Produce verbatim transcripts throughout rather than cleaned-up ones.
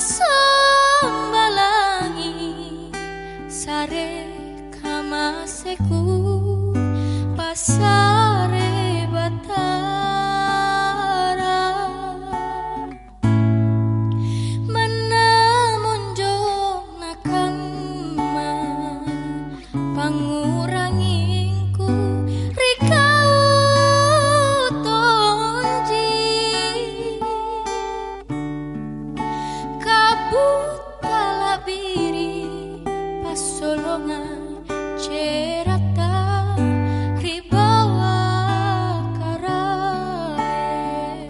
Sombalangi sare kamaseku pasare batara menamonjong nakama panguranginku rikau tonji talabiri pasolongan cerata ribawa karae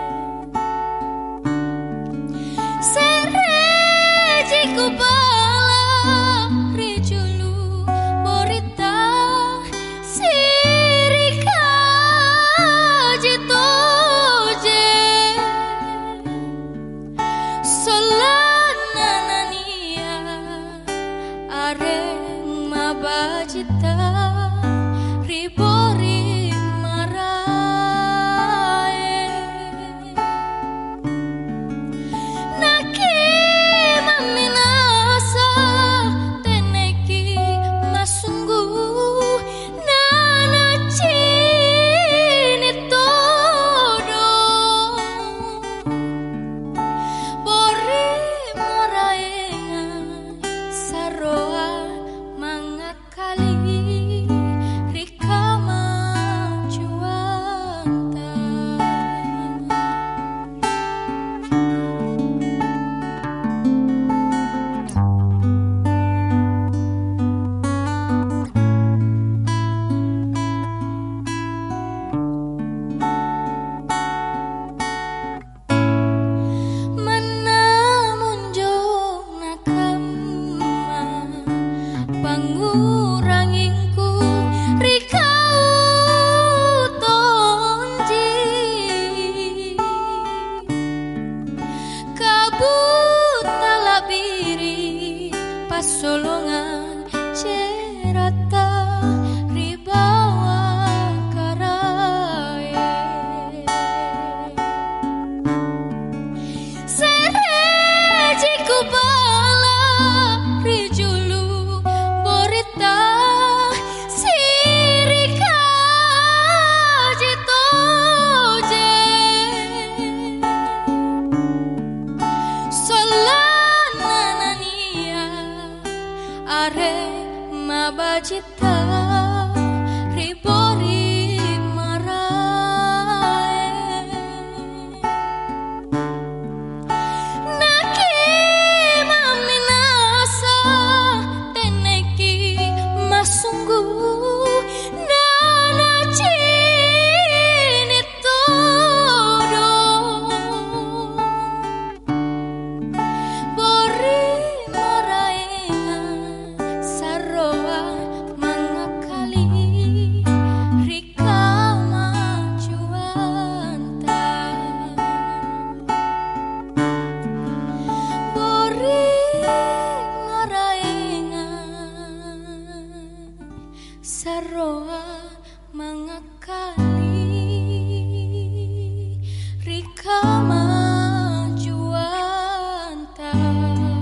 sereji kubala rijulu borita sirika jitoje solananania areng mabajita ribori marae naki maminasa teneki masunggu nana cini todo bori maraenga saroa mangakali rikama juanta menamonjong nakama panguranginku rikau tonji kabut talabiri pasolongan cerata ribawa karae sereji kubala rijulu borita sirika jitoje solananania are mabajita ribori marae naki maminasa teneki masunggu nana cini todo bori maraenga saroa mangakali rikama juanta bori maraenga saroa mangakali rikama juanta.